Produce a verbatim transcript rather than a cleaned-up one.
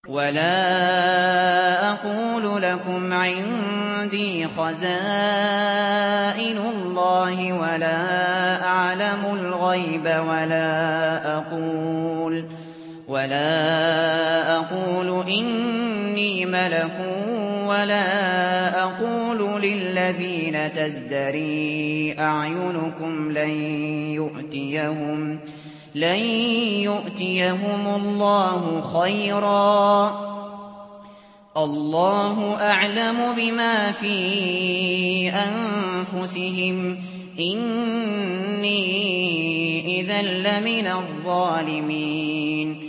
ولا أقول لكم عندي خزائن الله ولا أعلم الغيب ولا أقول ولا أقول إني ملك ولا أقول للذين تزدري أعينكم لن يؤتيهم لن يؤتيهم الله خيرا الله أعلم بما في أنفسهم إني إذا لمن الظالمين